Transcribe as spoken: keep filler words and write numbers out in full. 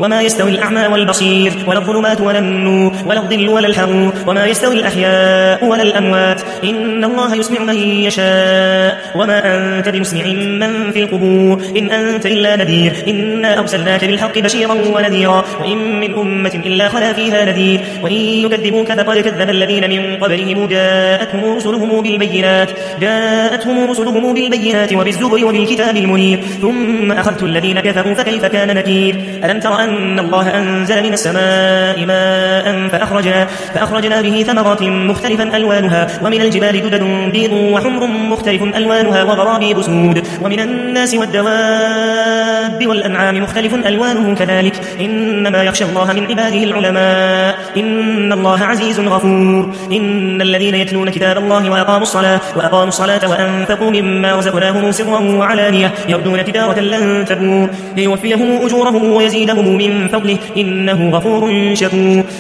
وما يستوي الأعمى والبصير ولا الظلمات ولا النور ولا الظل ولا الحرور وما يستوي الأحياء ولا الأموات إن الله يسمع من يشاء وما أنت بمسمع من في القبور إن أنت إلا نذير إنا أرسلناك بالحق بشيرا ونذيرا وإن من أمة إلا خلا فيها نذير وإن يكذبوك فقد كذب الذين من قبلهم جاءتهم رسلهم بالبينات جاءتهم رسلهم بالبينات وبالزبر وبالكتاب المنير ثم أخذت الذين كفروا فكيف كان نكير ألم تر أن الله أنزل من السماء ماء فأخرجنا, فأخرجنا به ثمرات مختلفا ألوانها ومن الجبال جدد بيض وحمر مختلف ألوانها وغرابيب سود ومن الناس والدواب والأنعام مختلف ألوانه كذلك إنما يخشى الله من عباده العلماء إن الله عزيز غفور إن الذين يتلون كتاب الله وأقاموا الصلاة وأقاموا الصلاة وأنفقوا مما رزقناهم سرا وعلانية يرجون تجارة لن تبور ليوفيهم أجورهم ويزيدهم من فضله إنه غفور شكور